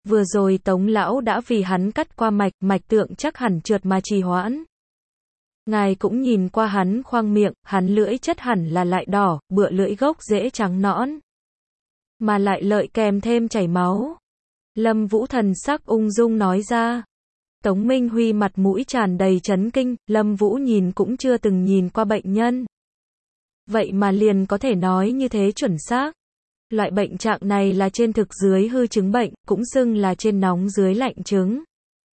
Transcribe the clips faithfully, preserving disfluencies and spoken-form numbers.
Vừa rồi Tống lão đã vì hắn cắt qua mạch, mạch tượng chắc hẳn trượt mà trì hoãn. Ngài cũng nhìn qua hắn khoang miệng, hắn lưỡi chất hẳn là lại đỏ, bựa lưỡi gốc rễ trắng nõn. Mà lại lợi kèm thêm chảy máu. Lâm Vũ thần sắc ung dung nói ra. Tống Minh Huy mặt mũi tràn đầy chấn kinh, Lâm Vũ nhìn cũng chưa từng nhìn qua bệnh nhân. Vậy mà liền có thể nói như thế chuẩn xác. Loại bệnh trạng này là trên thực dưới hư chứng bệnh, cũng xưng là trên nóng dưới lạnh chứng.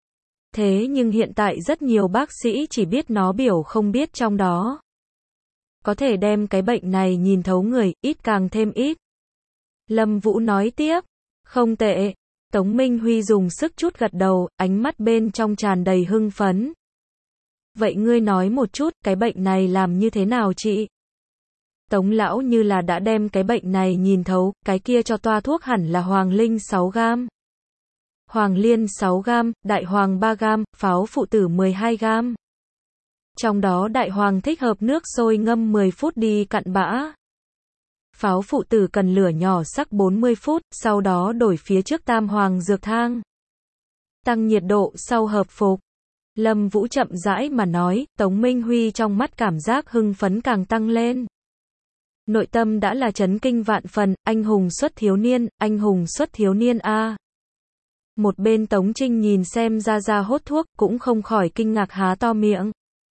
Thế nhưng hiện tại rất nhiều bác sĩ chỉ biết nó biểu không biết trong đó. Có thể đem cái bệnh này nhìn thấu người, ít càng thêm ít. Lâm Vũ nói tiếp, không tệ. Tống Minh Huy dùng sức chút gật đầu, ánh mắt bên trong tràn đầy hưng phấn. Vậy ngươi nói một chút, cái bệnh này làm như thế nào chị? Tống lão như là đã đem cái bệnh này nhìn thấu, cái kia cho toa thuốc hẳn là Hoàng Linh sáu gam. Hoàng Liên sáu gam, Đại Hoàng ba gam, Pháo Phụ Tử mười hai gam. Trong đó Đại Hoàng thích hợp nước sôi ngâm mười phút đi cặn bã. Pháo Phụ Tử cần lửa nhỏ sắc bốn mươi phút, sau đó đổi phía trước Tam Hoàng dược thang. Tăng nhiệt độ sau hợp phục. Lâm Vũ chậm rãi mà nói, Tống Minh Huy trong mắt cảm giác hưng phấn càng tăng lên. Nội tâm đã là chấn kinh vạn phần, anh hùng xuất thiếu niên, anh hùng xuất thiếu niên a. Một bên Tống Trinh nhìn xem ra ra hốt thuốc, cũng không khỏi kinh ngạc há to miệng.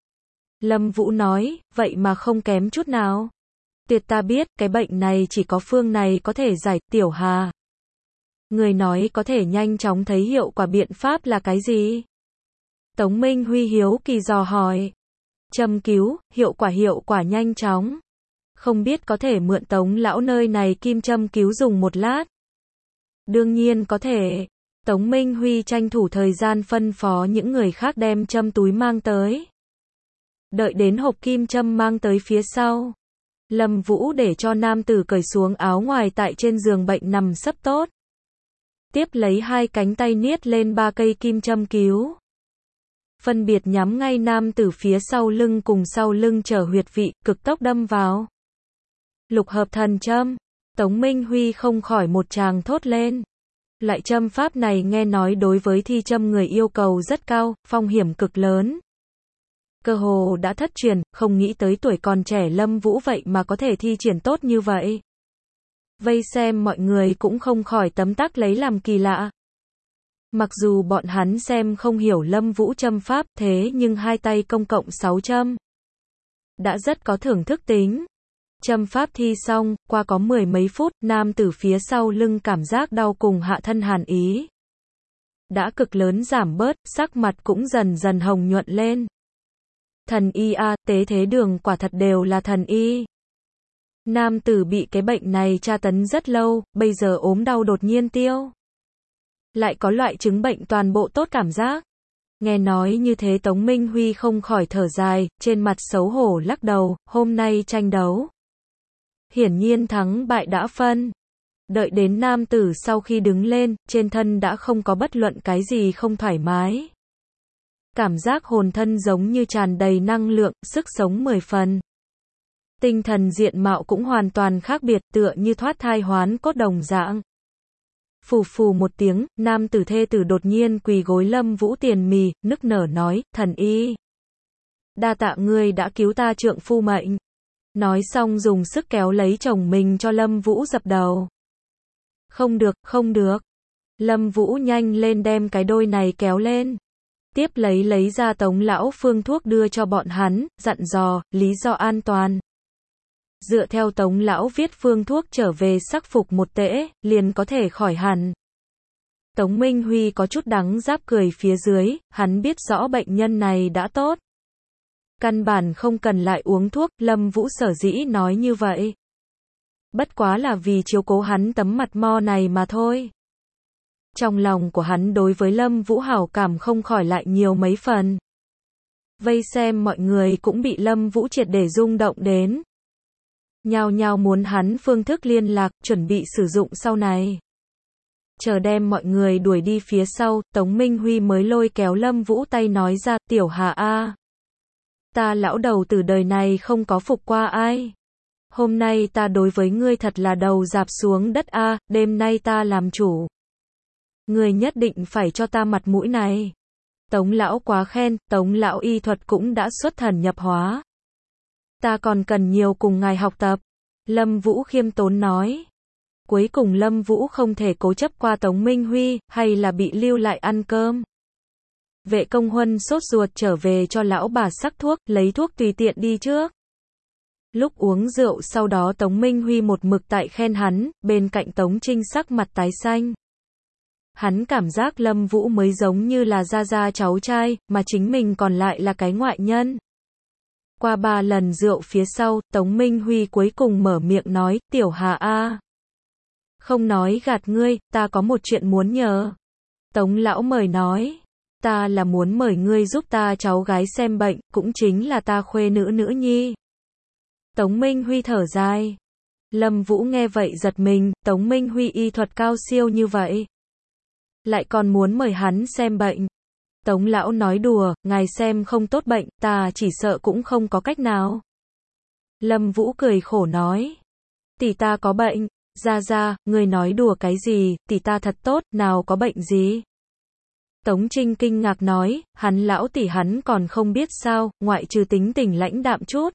Lâm Vũ nói, vậy mà không kém chút nào. Tuyệt ta biết, cái bệnh này chỉ có phương này có thể giải, Tiểu Hà. Người nói có thể nhanh chóng thấy hiệu quả biện pháp là cái gì? Tống Minh Huy hiếu kỳ dò hỏi. Châm cứu, hiệu quả hiệu quả nhanh chóng. Không biết có thể mượn Tống lão nơi này kim châm cứu dùng một lát. Đương nhiên có thể. Tống Minh Huy tranh thủ thời gian phân phó những người khác đem châm túi mang tới. Đợi đến hộp kim châm mang tới phía sau. Lâm Vũ để cho nam tử cởi xuống áo ngoài tại trên giường bệnh nằm sấp tốt. Tiếp lấy hai cánh tay niết lên ba cây kim châm cứu. Phân biệt nhắm ngay nam tử phía sau lưng cùng sau lưng trở huyệt vị, cực tốc đâm vào. Lục hợp thần châm. Tống Minh Huy không khỏi một tràng thốt lên. Loại châm pháp này nghe nói đối với thi châm người yêu cầu rất cao, phong hiểm cực lớn. Cơ hồ đã thất truyền, không nghĩ tới tuổi còn trẻ Lâm Vũ vậy mà có thể thi triển tốt như vậy. Vây xem mọi người cũng không khỏi tấm tắc lấy làm kỳ lạ. Mặc dù bọn hắn xem không hiểu Lâm Vũ châm pháp, thế nhưng hai tay công cộng sáu châm. Đã rất có thưởng thức tính. Châm pháp thi xong, qua có mười mấy phút, nam tử phía sau lưng cảm giác đau cùng hạ thân hàn ý. Đã cực lớn giảm bớt, sắc mặt cũng dần dần hồng nhuận lên. Thần y a, tế thế đường quả thật đều là thần y. Nam tử bị cái bệnh này tra tấn rất lâu, bây giờ ốm đau đột nhiên tiêu. Lại có loại chứng bệnh toàn bộ tốt cảm giác. Nghe nói như thế Tống Minh Huy không khỏi thở dài, trên mặt xấu hổ lắc đầu, hôm nay tranh đấu. Hiển nhiên thắng bại đã phân. Đợi đến nam tử sau khi đứng lên, trên thân đã không có bất luận cái gì không thoải mái. Cảm giác hồn thân giống như tràn đầy năng lượng, sức sống mười phần. Tinh thần diện mạo cũng hoàn toàn khác biệt, tựa như thoát thai hoán cốt đồng dạng. Phù phù một tiếng, nam tử thê tử đột nhiên quỳ gối Lâm Vũ tiền mì, nức nở nói, thần y. Đa tạ ngươi đã cứu ta trượng phu mệnh. Nói xong dùng sức kéo lấy chồng mình cho Lâm Vũ dập đầu. Không được, không được. Lâm Vũ nhanh lên đem cái đôi này kéo lên. Tiếp lấy lấy ra Tống lão phương thuốc đưa cho bọn hắn, dặn dò, lý do an toàn. Dựa theo Tống lão viết phương thuốc trở về sắc phục một tễ, liền có thể khỏi hẳn. Tống Minh Huy có chút đắng giáp cười phía dưới, hắn biết rõ bệnh nhân này đã tốt. Căn bản không cần lại uống thuốc, Lâm Vũ sở dĩ nói như vậy. Bất quá là vì chiếu cố hắn tấm mặt mo này mà thôi. Trong lòng của hắn đối với Lâm Vũ hảo cảm không khỏi lại nhiều mấy phần. Vây xem mọi người cũng bị Lâm Vũ triệt để rung động đến. Nhao nhao muốn hắn phương thức liên lạc, chuẩn bị sử dụng sau này. Chờ đem mọi người đuổi đi phía sau, Tống Minh Huy mới lôi kéo Lâm Vũ tay nói ra, Tiểu Hà a. Ta lão đầu từ đời này không có phục qua ai. Hôm nay ta đối với ngươi thật là đầu dạp xuống đất a, đêm nay ta làm chủ. Ngươi nhất định phải cho ta mặt mũi này. Tống lão quá khen, Tống lão y thuật cũng đã xuất thần nhập hóa. Ta còn cần nhiều cùng ngài học tập. Lâm Vũ khiêm tốn nói. Cuối cùng Lâm Vũ không thể cố chấp qua Tống Minh Huy, hay là bị lưu lại ăn cơm. Vệ Công Huân sốt ruột trở về cho lão bà sắc thuốc, lấy thuốc tùy tiện đi trước. Lúc uống rượu sau đó Tống Minh Huy một mực tại khen hắn, bên cạnh Tống Trinh sắc mặt tái xanh. Hắn cảm giác Lâm Vũ mới giống như là gia gia cháu trai, mà chính mình còn lại là cái ngoại nhân. Qua ba lần rượu phía sau, Tống Minh Huy cuối cùng mở miệng nói, Tiểu Hà a, không nói gạt ngươi, ta có một chuyện muốn nhờ. Tống lão mời nói, ta là muốn mời ngươi giúp ta cháu gái xem bệnh, cũng chính là ta khuê nữ nữ nhi. Tống Minh Huy thở dài. Lâm Vũ nghe vậy giật mình, Tống Minh Huy y thuật cao siêu như vậy. Lại còn muốn mời hắn xem bệnh. Tống lão nói đùa, ngài xem không tốt bệnh, ta chỉ sợ cũng không có cách nào. Lâm Vũ cười khổ nói. Tỷ ta có bệnh. Gia Gia, ngươi nói đùa cái gì, tỷ ta thật tốt, nào có bệnh gì. Tống Trinh kinh ngạc nói, hắn lão tỷ hắn còn không biết sao, ngoại trừ tính tình lãnh đạm chút.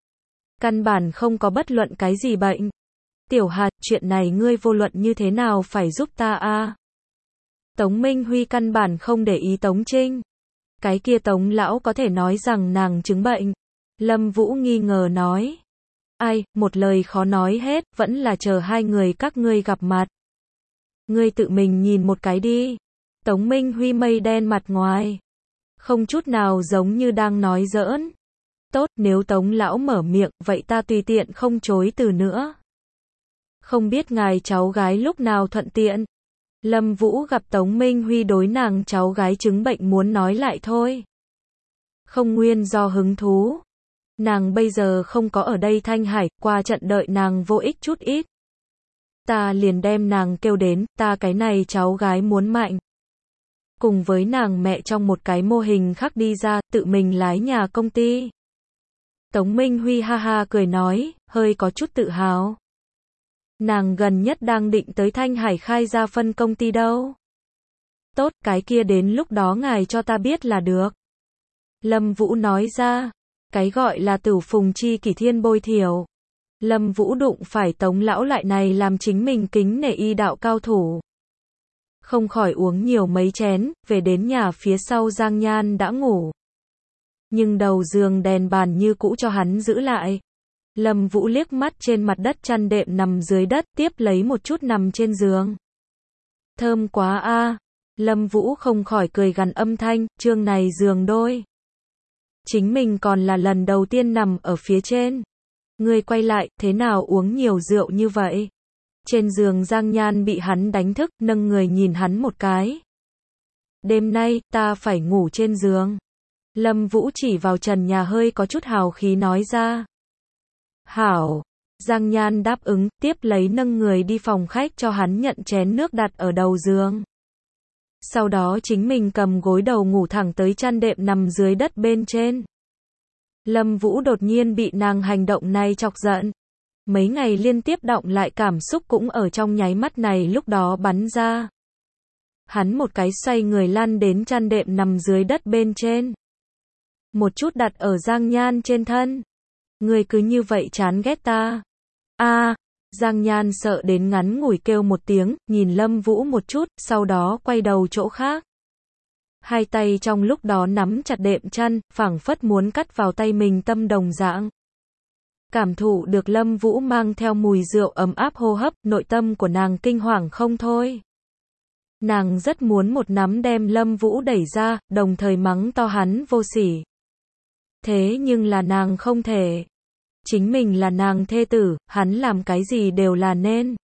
Căn bản không có bất luận cái gì bệnh. Tiểu Hà, chuyện này ngươi vô luận như thế nào phải giúp ta a. Tống Minh Huy căn bản không để ý Tống Trinh. Cái kia Tống lão có thể nói rằng nàng chứng bệnh. Lâm Vũ nghi ngờ nói. Ai, một lời khó nói hết, vẫn là chờ hai người các ngươi gặp mặt. Ngươi tự mình nhìn một cái đi. Tống Minh Huy mây đen mặt ngoài. Không chút nào giống như đang nói giỡn. Tốt, nếu Tống lão mở miệng, vậy ta tùy tiện không chối từ nữa. Không biết ngài cháu gái lúc nào thuận tiện. Lâm Vũ gặp Tống Minh Huy đối nàng cháu gái chứng bệnh muốn nói lại thôi. Không nguyên do hứng thú. Nàng bây giờ không có ở đây Thanh Hải, qua trận đợi nàng vô ích chút ít. Ta liền đem nàng kêu đến, ta cái này cháu gái muốn mạnh. Cùng với nàng mẹ trong một cái mô hình khác đi ra, tự mình lái nhà công ty. Tống Minh Huy ha ha cười nói, hơi có chút tự hào. Nàng gần nhất đang định tới Thanh Hải khai ra phân công ty đâu. Tốt, cái kia đến lúc đó ngài cho ta biết là được. Lâm Vũ nói ra, cái gọi là Tửu Phùng Chi Kỷ Thiên bôi thiểu. Lâm Vũ đụng phải Tống lão lại này làm chính mình kính nể y đạo cao thủ. Không khỏi uống nhiều mấy chén, về đến nhà phía sau Giang Nhan đã ngủ. Nhưng đầu giường đèn bàn như cũ cho hắn giữ lại. Lâm Vũ liếc mắt trên mặt đất chăn đệm nằm dưới đất, tiếp lấy một chút nằm trên giường. Thơm quá a. Lâm Vũ không khỏi cười gằn âm thanh, chương này giường đôi. Chính mình còn là lần đầu tiên nằm ở phía trên. Ngươi quay lại, thế nào uống nhiều rượu như vậy? Trên giường Giang Nhan bị hắn đánh thức, nâng người nhìn hắn một cái. Đêm nay, ta phải ngủ trên giường. Lâm Vũ chỉ vào trần nhà hơi có chút hào khí nói ra. Hảo. Giang Nhan đáp ứng, tiếp lấy nâng người đi phòng khách cho hắn nhận chén nước đặt ở đầu giường. Sau đó chính mình cầm gối đầu ngủ thẳng tới chăn đệm nằm dưới đất bên trên. Lâm Vũ đột nhiên bị nàng hành động này chọc giận. Mấy ngày liên tiếp đọng lại cảm xúc cũng ở trong nháy mắt này lúc đó bắn ra. Hắn một cái xoay người lăn đến chăn đệm nằm dưới đất bên trên. Một chút đặt ở Giang Nhan trên thân. Người cứ như vậy chán ghét ta. A, Giang Nhan sợ đến ngắn ngủi kêu một tiếng, nhìn Lâm Vũ một chút, sau đó quay đầu chỗ khác. Hai tay trong lúc đó nắm chặt đệm chăn, phảng phất muốn cắt vào tay mình tâm đồng dạng. Cảm thụ được Lâm Vũ mang theo mùi rượu ấm áp hô hấp, nội tâm của nàng kinh hoàng không thôi. Nàng rất muốn một nắm đem Lâm Vũ đẩy ra, đồng thời mắng to hắn vô sỉ. Thế nhưng là nàng không thể. Chính mình là nàng thê tử, hắn làm cái gì đều là nên.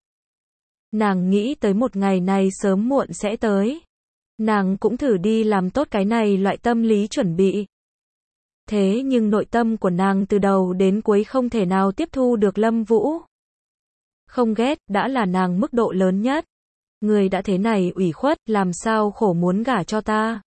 Nàng nghĩ tới một ngày này sớm muộn sẽ tới. Nàng cũng thử đi làm tốt cái này loại tâm lý chuẩn bị. Thế nhưng nội tâm của nàng từ đầu đến cuối không thể nào tiếp thu được Lâm Vũ. Không ghét, đã là nàng mức độ lớn nhất. Người đã thế này ủy khuất, làm sao khổ muốn gả cho ta.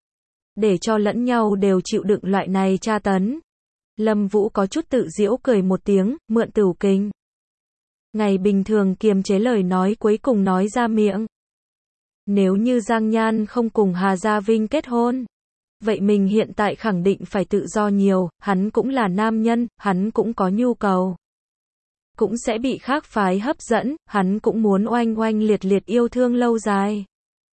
Để cho lẫn nhau đều chịu đựng loại này tra tấn. Lâm Vũ có chút tự giễu cười một tiếng, mượn tửu kinh. Ngày bình thường kiềm chế lời nói cuối cùng nói ra miệng. Nếu như Giang Nhan không cùng Hà Gia Vinh kết hôn, vậy mình hiện tại khẳng định phải tự do nhiều, hắn cũng là nam nhân, hắn cũng có nhu cầu. Cũng sẽ bị khác phái hấp dẫn, hắn cũng muốn oanh oanh liệt liệt yêu thương lâu dài.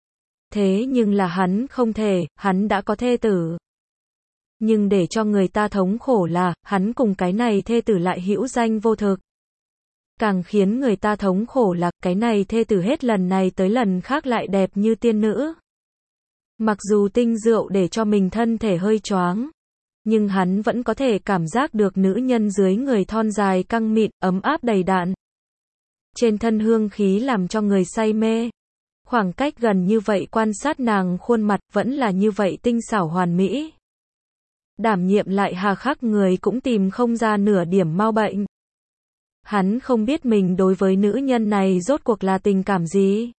Thế nhưng là hắn không thể, hắn đã có thê tử. Nhưng để cho người ta thống khổ là, hắn cùng cái này thê tử lại hữu danh vô thực. Càng khiến người ta thống khổ là, cái này thê tử hết lần này tới lần khác lại đẹp như tiên nữ. Mặc dù tinh rượu để cho mình thân thể hơi choáng, nhưng hắn vẫn có thể cảm giác được nữ nhân dưới người thon dài căng mịn, ấm áp đầy đặn. Trên thân hương khí làm cho người say mê. Khoảng cách gần như vậy quan sát nàng khuôn mặt vẫn là như vậy tinh xảo hoàn mỹ. Đảm nhiệm lại hà khắc người cũng tìm không ra nửa điểm mau bệnh. Hắn không biết mình đối với nữ nhân này rốt cuộc là tình cảm gì.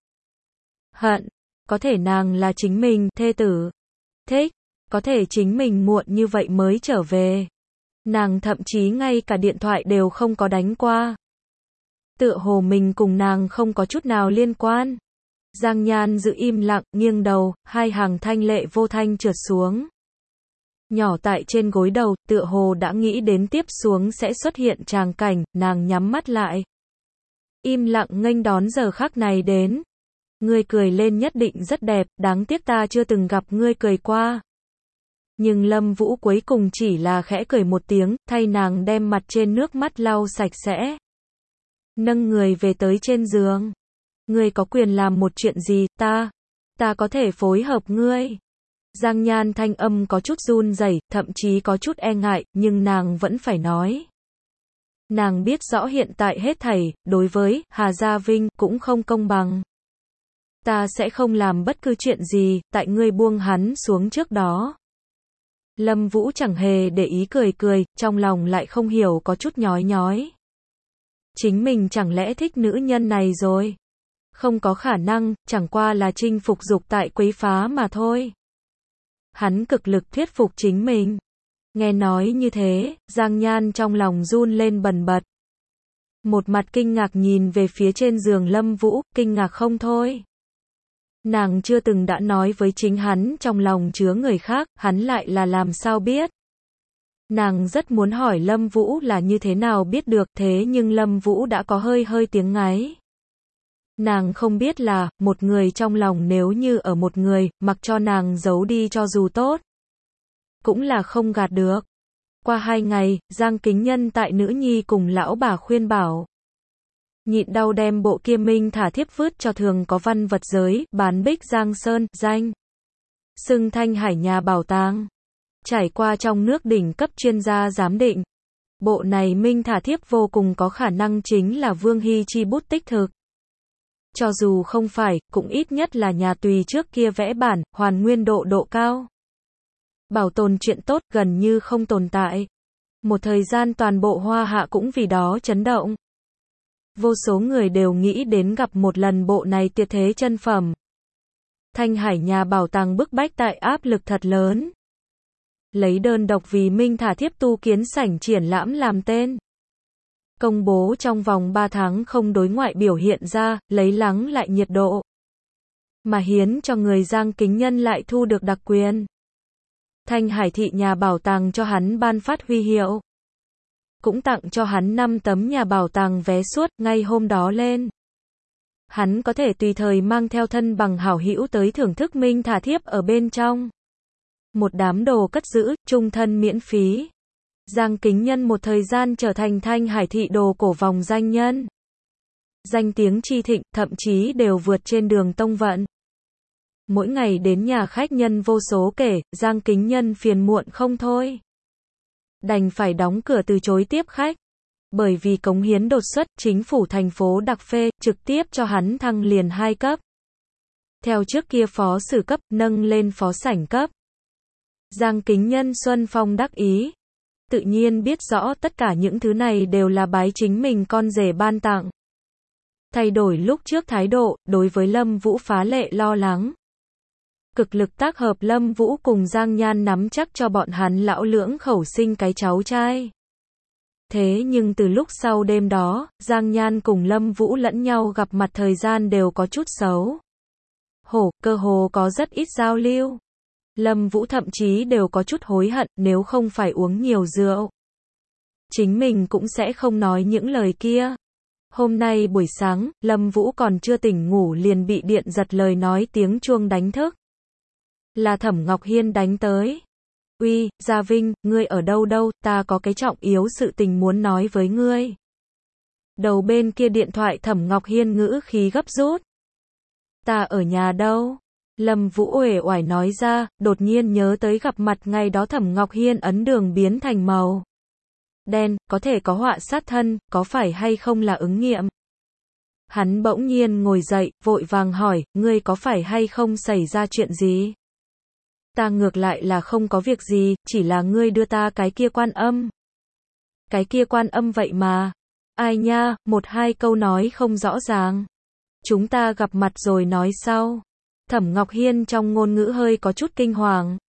Hận, có thể nàng là chính mình, thê tử. Thích, có thể chính mình muộn như vậy mới trở về. Nàng thậm chí ngay cả điện thoại đều không có đánh qua. Tựa hồ mình cùng nàng không có chút nào liên quan. Giang Nhan giữ im lặng, nghiêng đầu, hai hàng thanh lệ vô thanh trượt xuống. Nhỏ tại trên gối đầu, tựa hồ đã nghĩ đến tiếp xuống sẽ xuất hiện tràng cảnh, nàng nhắm mắt lại. Im lặng nghênh đón giờ khắc này đến. Ngươi cười lên nhất định rất đẹp, đáng tiếc ta chưa từng gặp ngươi cười qua. Nhưng Lâm Vũ cuối cùng chỉ là khẽ cười một tiếng, thay nàng đem mặt trên nước mắt lau sạch sẽ. Nâng người về tới trên giường. Ngươi có quyền làm một chuyện gì, ta, ta có thể phối hợp ngươi. Giang Nhan thanh âm có chút run rẩy, thậm chí có chút e ngại, nhưng nàng vẫn phải nói. Nàng biết rõ hiện tại hết thảy, đối với Hà Gia Vinh cũng không công bằng. Ta sẽ không làm bất cứ chuyện gì, tại ngươi buông hắn xuống trước đó. Lâm Vũ chẳng hề để ý cười cười, trong lòng lại không hiểu có chút nhói nhói. Chính mình chẳng lẽ thích nữ nhân này rồi? Không có khả năng, chẳng qua là chinh phục dục tại quấy phá mà thôi. Hắn cực lực thuyết phục chính mình. Nghe nói như thế, Giang Nhan trong lòng run lên bần bật. Một mặt kinh ngạc nhìn về phía trên giường Lâm Vũ, kinh ngạc không thôi. Nàng chưa từng đã nói với chính hắn trong lòng chứa người khác, hắn lại là làm sao biết. Nàng rất muốn hỏi Lâm Vũ là như thế nào biết được, thế nhưng Lâm Vũ đã có hơi hơi tiếng ngáy. Nàng không biết là, một người trong lòng nếu như ở một người, mặc cho nàng giấu đi cho dù tốt. Cũng là không gạt được. Qua hai ngày, Giang Kính Nhân tại nữ nhi cùng lão bà khuyên bảo. Nhịn đau đem bộ kia minh thả thiếp vứt cho thường có văn vật giới, bán Bích Giang Sơn, danh. Xưng Thanh Hải nhà bảo tàng. Trải qua trong nước đỉnh cấp chuyên gia giám định. Bộ này minh thả thiếp vô cùng có khả năng chính là Vương Hy chi bút tích thực. Cho dù không phải, cũng ít nhất là nhà Tùy trước kia vẽ bản, hoàn nguyên độ độ cao. Bảo tồn chuyện tốt gần như không tồn tại. Một thời gian toàn bộ Hoa Hạ cũng vì đó chấn động. Vô số người đều nghĩ đến gặp một lần bộ này tuyệt thế chân phẩm. Thanh Hải nhà bảo tàng bức bách tại áp lực thật lớn. Lấy đơn độc vì minh thả thiếp tu kiến sảnh triển lãm làm tên. Công bố trong vòng ba tháng không đối ngoại biểu hiện ra, lấy lắng lại nhiệt độ. Mà hiến cho người Giang Kính Nhân lại thu được đặc quyền. Thanh Hải thị nhà bảo tàng cho hắn ban phát huy hiệu. Cũng tặng cho hắn năm tấm nhà bảo tàng vé suốt, ngay hôm đó lên. Hắn có thể tùy thời mang theo thân bằng hảo hữu tới thưởng thức minh thả thiếp ở bên trong. Một đám đồ cất giữ, trung thân miễn phí. Giang Kính Nhân một thời gian trở thành Thanh Hải thị đồ cổ vòng danh nhân. Danh tiếng chi thịnh, thậm chí đều vượt trên Đường Tông Vận. Mỗi ngày đến nhà khách nhân vô số kể, Giang Kính Nhân phiền muộn không thôi. Đành phải đóng cửa từ chối tiếp khách. Bởi vì cống hiến đột xuất, chính phủ thành phố đặc phê, trực tiếp cho hắn thăng liền hai cấp. Theo trước kia phó sử cấp, nâng lên phó sảnh cấp. Giang Kính Nhân xuân phong đắc ý. Tự nhiên biết rõ tất cả những thứ này đều là bái chính mình con rể ban tặng. Thay đổi lúc trước thái độ, đối với Lâm Vũ phá lệ lo lắng. Cực lực tác hợp Lâm Vũ cùng Giang Nhan nắm chắc cho bọn hắn lão lưỡng khẩu sinh cái cháu trai. Thế nhưng từ lúc sau đêm đó, Giang Nhan cùng Lâm Vũ lẫn nhau gặp mặt thời gian đều có chút xấu. Hổ, cơ hồ có rất ít giao lưu. Lâm Vũ thậm chí đều có chút hối hận, nếu không phải uống nhiều rượu, chính mình cũng sẽ không nói những lời kia. Hôm nay buổi sáng, Lâm Vũ còn chưa tỉnh ngủ liền bị điện giật lời nói tiếng chuông đánh thức. Là Thẩm Ngọc Hiên đánh tới. Uy, Gia Vinh, ngươi ở đâu đâu, ta có cái trọng yếu sự tình muốn nói với ngươi. Đầu bên kia điện thoại Thẩm Ngọc Hiên ngữ khí gấp rút. Ta ở nhà đâu? Lâm Vũ uể oải nói ra, đột nhiên nhớ tới gặp mặt ngày đó Thẩm Ngọc Hiên ấn đường biến thành màu đen, có thể có họa sát thân, có phải hay không là ứng nghiệm? Hắn bỗng nhiên ngồi dậy, vội vàng hỏi, ngươi có phải hay không xảy ra chuyện gì? Ta ngược lại là không có việc gì, chỉ là ngươi đưa ta cái kia quan âm. Cái kia quan âm vậy mà. Ai nha, một hai câu nói không rõ ràng. Chúng ta gặp mặt rồi nói sau. Thẩm Ngọc Hiên trong ngôn ngữ hơi có chút kinh hoàng.